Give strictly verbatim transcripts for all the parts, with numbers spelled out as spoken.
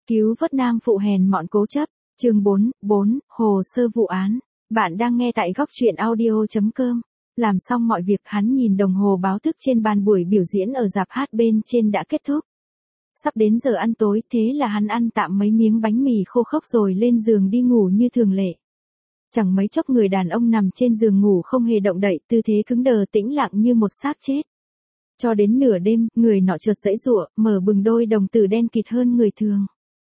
Cứu vớt nam phụ hèn mọn cố chấp, chương bốn, bốn, hồ sơ vụ án. Bạn đang nghe tại góc truyện audio chấm com. Làm xong mọi việc hắn nhìn đồng hồ báo thức trên bàn buổi biểu diễn ở rạp hát bên trên đã kết thúc. Sắp đến giờ ăn tối, thế là hắn ăn tạm mấy miếng bánh mì khô khốc rồi lên giường đi ngủ như thường lệ. Chẳng mấy chốc người đàn ông nằm trên giường ngủ không hề động đậy, tư thế cứng đờ tĩnh lặng như một xác chết. Cho đến nửa đêm, người nọ chợt giãy giụa, mở bừng đôi đồng tử đen kịt hơn người thường.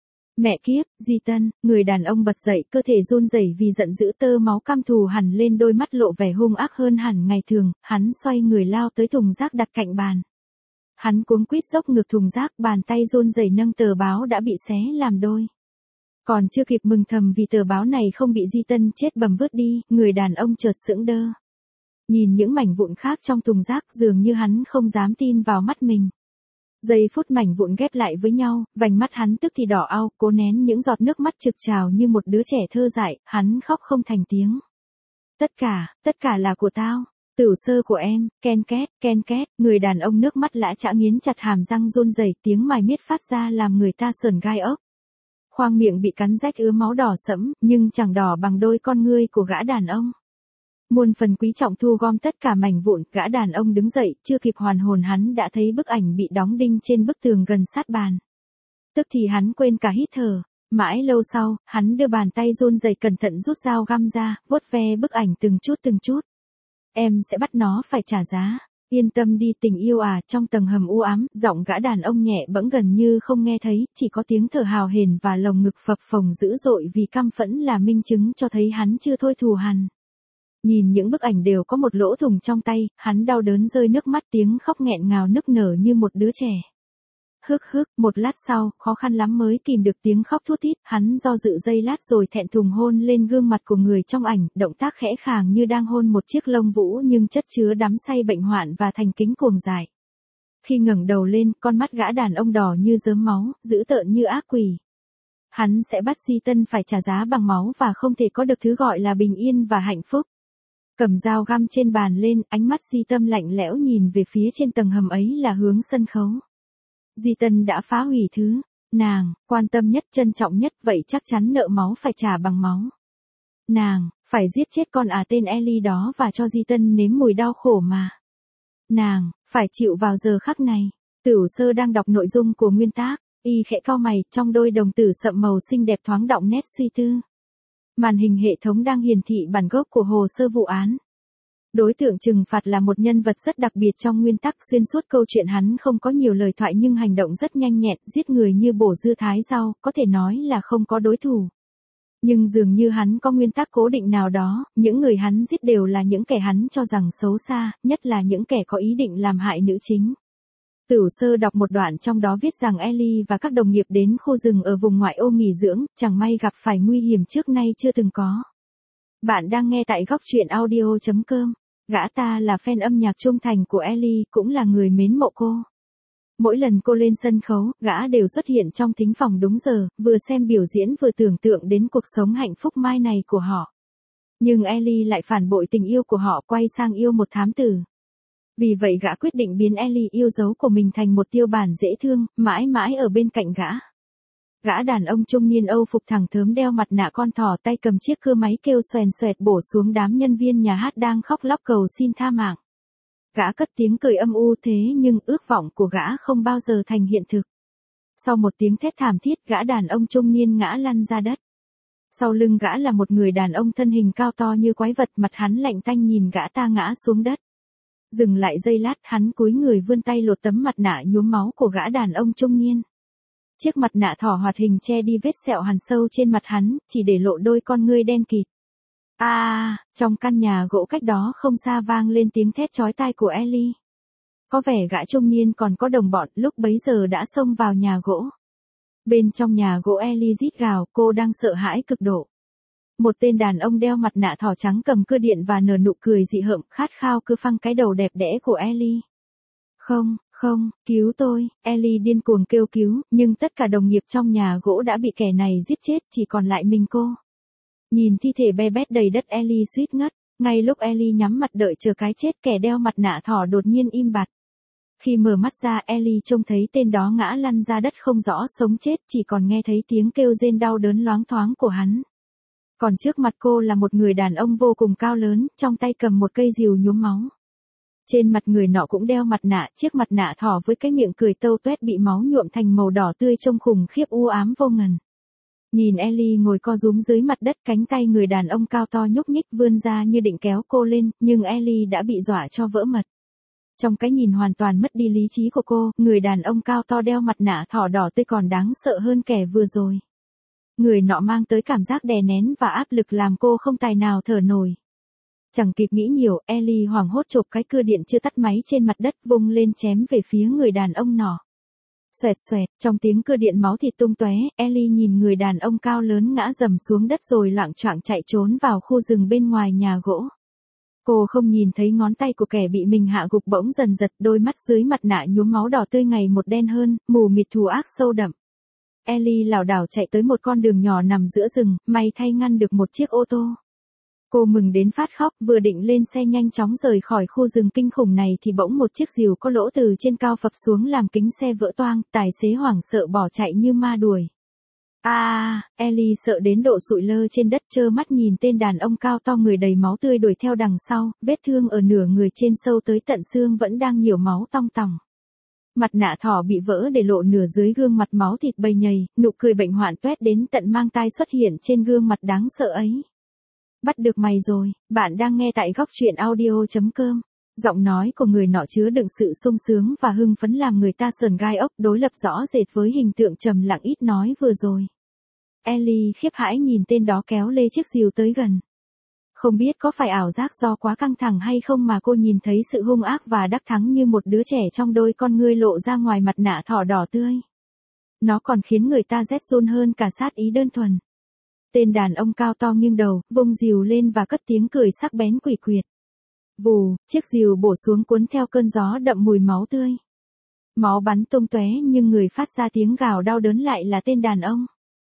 Mẹ kiếp, Di Tân, người đàn ông bật dậy, cơ thể run rẩy vì giận dữ, tơ máu căm thù hằn lên đôi mắt, lộ vẻ hung ác hơn hẳn ngày thường. Hắn xoay người lao tới thùng rác đặt cạnh bàn. Hắn cuống quýt dốc ngược thùng rác, bàn tay run rẩy nâng tờ báo đã bị xé làm đôi. Còn chưa kịp mừng thầm vì tờ báo này không bị Di Tân chết bầm vứt đi, người đàn ông chợt sững đơ. Nhìn những mảnh vụn khác trong thùng rác, dường như hắn không dám tin vào mắt mình. Giây phút mảnh vụn ghép lại với nhau, vành mắt hắn tức thì đỏ au, cố nén những giọt nước mắt trực trào như một đứa trẻ thơ dại, hắn khóc không thành tiếng. Tất cả, tất cả là của tao, tửu sơ của em, ken két, ken két, người đàn ông nước mắt lã chã nghiến chặt hàm răng run rẩy, tiếng mài miết phát ra làm người ta sởn gai ốc. Khoang miệng bị cắn rách ứa máu đỏ sẫm, nhưng chẳng đỏ bằng đôi con ngươi của gã đàn ông. Muôn phần quý trọng thu gom tất cả mảnh vụn, gã đàn ông đứng dậy, chưa kịp hoàn hồn hắn đã thấy bức ảnh bị đóng đinh trên bức tường gần sát bàn. Tức thì hắn quên cả hít thở. Mãi lâu sau, hắn đưa bàn tay run rẩy cẩn thận rút dao găm ra, vuốt ve bức ảnh từng chút từng chút. Em sẽ bắt nó phải trả giá. Yên tâm đi tình yêu à, trong tầng hầm u ám, giọng gã đàn ông nhẹ bẫng gần như không nghe thấy, chỉ có tiếng thở hào hển và lồng ngực phập phồng dữ dội vì căm phẫn là minh chứng cho thấy hắn chưa thôi thù hằn. Nhìn những bức ảnh đều có một lỗ thủng trong tay, hắn đau đớn rơi nước mắt, tiếng khóc nghẹn ngào nức nở như một đứa trẻ. Hức hức, một lát sau, khó khăn lắm mới kìm được tiếng khóc thút thít, hắn do dự giây lát rồi thẹn thùng hôn lên gương mặt của người trong ảnh, động tác khẽ khàng như đang hôn một chiếc lông vũ nhưng chất chứa đắm say bệnh hoạn và thành kính cuồng dại. Khi ngẩng đầu lên, con mắt gã đàn ông đỏ như rớm máu, dữ tợn như ác quỷ. Hắn sẽ bắt Di Tân phải trả giá bằng máu và không thể có được thứ gọi là bình yên và hạnh phúc. Cầm dao găm trên bàn lên, ánh mắt Di Tâm lạnh lẽo nhìn về phía trên tầng hầm ấy là hướng sân khấu. Di Tân đã phá hủy thứ nàng quan tâm nhất, trân trọng nhất, vậy chắc chắn nợ máu phải trả bằng máu. Nàng phải giết chết con ả tên Ellie đó và cho Di Tân nếm mùi đau khổ mà. Nàng phải chịu vào giờ khắc này. Tửu sơ đang đọc nội dung của nguyên tác, y khẽ cau mày, trong đôi đồng tử sậm màu xinh đẹp thoáng đọng nét suy tư. Màn hình hệ thống đang hiển thị bản gốc của hồ sơ vụ án. Đối tượng trừng phạt là một nhân vật rất đặc biệt trong nguyên tắc, xuyên suốt câu chuyện hắn không có nhiều lời thoại nhưng hành động rất nhanh nhẹn, giết người như bổ dưa thái rau, có thể nói là không có đối thủ. Nhưng dường như hắn có nguyên tắc cố định nào đó, những người hắn giết đều là những kẻ hắn cho rằng xấu xa, nhất là những kẻ có ý định làm hại nữ chính. Tửu sơ đọc một đoạn trong đó viết rằng Ellie và các đồng nghiệp đến khu rừng ở vùng ngoại ô nghỉ dưỡng, chẳng may gặp phải nguy hiểm trước nay chưa từng có. Bạn đang nghe tại góc truyện audio chấm com. Gã ta là fan âm nhạc trung thành của Ellie, cũng là người mến mộ cô. Mỗi lần cô lên sân khấu, gã đều xuất hiện trong thính phòng đúng giờ, vừa xem biểu diễn vừa tưởng tượng đến cuộc sống hạnh phúc mai này của họ. Nhưng Ellie lại phản bội tình yêu của họ, quay sang yêu một thám tử. Vì vậy gã quyết định biến Ellie yêu dấu của mình thành một tiêu bản dễ thương, mãi mãi ở bên cạnh gã. Gã đàn ông trung niên Âu phục thẳng thớm đeo mặt nạ con thỏ, tay cầm chiếc cưa máy kêu xoèn xoẹt bổ xuống đám nhân viên nhà hát đang khóc lóc cầu xin tha mạng. Gã cất tiếng cười âm u, thế nhưng ước vọng của gã không bao giờ thành hiện thực. Sau một tiếng thét thảm thiết, gã đàn ông trung niên ngã lăn ra đất. Sau lưng gã là một người đàn ông thân hình cao to như quái vật, mặt hắn lạnh tanh nhìn gã ta ngã xuống đất. Dừng lại giây lát, hắn cúi người vươn tay lột tấm mặt nạ nhuốm máu của gã đàn ông trung niên. Chiếc mặt nạ thỏ hoạt hình che đi vết sẹo hằn sâu trên mặt hắn, chỉ để lộ đôi con ngươi đen kịt. A, à, trong căn nhà gỗ cách đó không xa vang lên tiếng thét chói tai của Ellie. Có vẻ gã trung niên còn có đồng bọn, lúc bấy giờ đã xông vào nhà gỗ. Bên trong nhà gỗ Ellie rít gào, cô đang sợ hãi cực độ. Một tên đàn ông đeo mặt nạ thỏ trắng cầm cưa điện và nở nụ cười dị hợm, khát khao cứ phăng cái đầu đẹp đẽ của Ellie. Không, không, cứu tôi, Ellie điên cuồng kêu cứu, nhưng tất cả đồng nghiệp trong nhà gỗ đã bị kẻ này giết chết, chỉ còn lại mình cô. Nhìn thi thể be bét đầy đất, Ellie suýt ngất. Ngay lúc Ellie nhắm mặt đợi chờ cái chết, kẻ đeo mặt nạ thỏ đột nhiên im bặt. Khi mở mắt ra, Ellie trông thấy tên đó ngã lăn ra đất không rõ sống chết, chỉ còn nghe thấy tiếng kêu rên đau đớn loáng thoáng của hắn. Còn trước mặt cô là một người đàn ông vô cùng cao lớn, trong tay cầm một cây rìu nhuốm máu. Trên mặt người nọ cũng đeo mặt nạ, chiếc mặt nạ thỏ với cái miệng cười tâu tuét bị máu nhuộm thành màu đỏ tươi trông khủng khiếp u ám vô ngần. Nhìn Ellie ngồi co rúm dưới mặt đất, cánh tay người đàn ông cao to nhúc nhích vươn ra như định kéo cô lên, nhưng Ellie đã bị dọa cho vỡ mật. Trong cái nhìn hoàn toàn mất đi lý trí của cô, người đàn ông cao to đeo mặt nạ thỏ đỏ tươi còn đáng sợ hơn kẻ vừa rồi. Người nọ mang tới cảm giác đè nén và áp lực làm cô không tài nào thở nổi. Chẳng kịp nghĩ nhiều, Ellie hoảng hốt chộp cái cưa điện chưa tắt máy trên mặt đất vung lên chém về phía người đàn ông nọ. Xoẹt xoẹt, trong tiếng cưa điện máu thịt tung tóe, Ellie nhìn người đàn ông cao lớn ngã rầm xuống đất rồi loạng choạng chạy trốn vào khu rừng bên ngoài nhà gỗ. Cô không nhìn thấy ngón tay của kẻ bị mình hạ gục bỗng dần giật, đôi mắt dưới mặt nạ nhuốm máu đỏ tươi ngày một đen hơn, mù mịt thù ác sâu đậm. Ellie lảo đảo chạy tới một con đường nhỏ nằm giữa rừng, may thay ngăn được một chiếc ô tô. Cô mừng đến phát khóc, vừa định lên xe nhanh chóng rời khỏi khu rừng kinh khủng này thì bỗng một chiếc rìu có lỗ từ trên cao phập xuống làm kính xe vỡ toang, tài xế hoảng sợ bỏ chạy như ma đuổi. A, à, Ellie sợ đến độ sụi lơ trên đất trơ mắt nhìn tên đàn ông cao to người đầy máu tươi đuổi theo đằng sau, vết thương ở nửa người trên sâu tới tận xương vẫn đang nhiều máu tong tòng. Mặt nạ thỏ bị vỡ để lộ nửa dưới gương mặt máu thịt bầy nhầy, nụ cười bệnh hoạn toét đến tận mang tai xuất hiện trên gương mặt đáng sợ ấy. Bắt được mày rồi, bạn đang nghe tại góc truyện audio chấm com. Giọng nói của người nọ chứa đựng sự sung sướng và hưng phấn làm người ta sờn gai ốc, đối lập rõ rệt với hình tượng trầm lặng ít nói vừa rồi. Ellie khiếp hãi nhìn tên đó kéo lê chiếc rìu tới gần. Không biết có phải ảo giác do quá căng thẳng hay không mà cô nhìn thấy sự hung ác và đắc thắng như một đứa trẻ trong đôi con ngươi lộ ra ngoài mặt nạ thỏ đỏ tươi. Nó còn khiến người ta rét run hơn cả sát ý đơn thuần. Tên đàn ông cao to nghiêng đầu, vung rìu lên và cất tiếng cười sắc bén quỷ quyệt. Vù, chiếc rìu bổ xuống cuốn theo cơn gió đậm mùi máu tươi. Máu bắn tung tóe nhưng người phát ra tiếng gào đau đớn lại là tên đàn ông.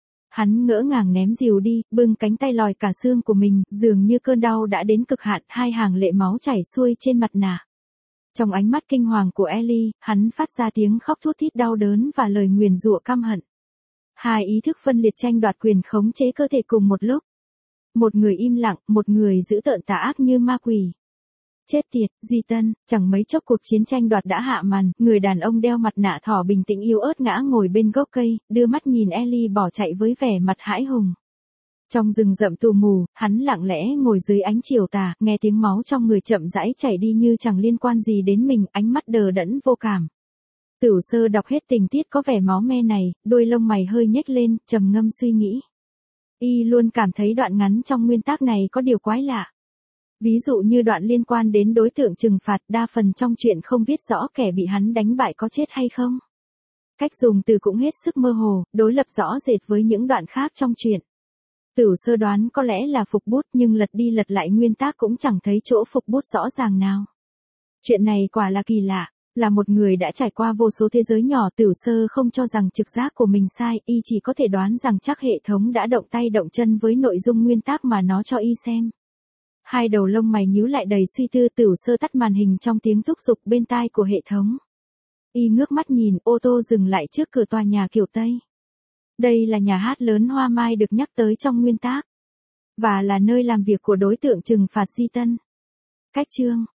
Hắn ngỡ ngàng ném rìu đi, bưng cánh tay lòi cả xương của mình, dường như cơn đau đã đến cực hạn, hai hàng lệ máu chảy xuôi trên mặt nạ. Trong ánh mắt kinh hoàng của Ellie, hắn phát ra tiếng khóc thút thít đau đớn và lời nguyền rủa căm hận. Hai ý thức phân liệt tranh đoạt quyền khống chế cơ thể cùng một lúc. Một người im lặng, một người dữ tợn tà ác như ma quỷ. Chết tiệt, Di Tân, chẳng mấy chốc cuộc chiến tranh đoạt đã hạ màn, người đàn ông đeo mặt nạ thỏ bình tĩnh yếu ớt ngã ngồi bên gốc cây, đưa mắt nhìn Ellie bỏ chạy với vẻ mặt hãi hùng. Trong rừng rậm tù mù, hắn lặng lẽ ngồi dưới ánh chiều tà, nghe tiếng máu trong người chậm rãi chảy đi như chẳng liên quan gì đến mình, ánh mắt đờ đẫn vô cảm. Tửu Sơ đọc hết tình tiết có vẻ máu me này, đôi lông mày hơi nhếch lên, trầm ngâm suy nghĩ. Y luôn cảm thấy đoạn ngắn trong nguyên tác này có điều quái lạ. Ví dụ như đoạn liên quan đến đối tượng trừng phạt, đa phần trong truyện không viết rõ kẻ bị hắn đánh bại có chết hay không. Cách dùng từ cũng hết sức mơ hồ, đối lập rõ rệt với những đoạn khác trong truyện. Tửu Sơ đoán có lẽ là phục bút nhưng lật đi lật lại nguyên tác cũng chẳng thấy chỗ phục bút rõ ràng nào. Chuyện này quả là kỳ lạ. Là một người đã trải qua vô số thế giới nhỏ, Tửu Sơ không cho rằng trực giác của mình sai, y chỉ có thể đoán rằng chắc hệ thống đã động tay động chân với nội dung nguyên tác mà nó cho y xem. Hai đầu lông mày nhíu lại đầy suy tư, Tửu Sơ tắt màn hình trong tiếng thúc giục bên tai của hệ thống. Y ngước mắt nhìn, ô tô dừng lại trước cửa tòa nhà kiểu Tây. Đây là nhà hát lớn Hoa Mai được nhắc tới trong nguyên tác. Và là nơi làm việc của đối tượng trừng phạt Di Tân. Cách chương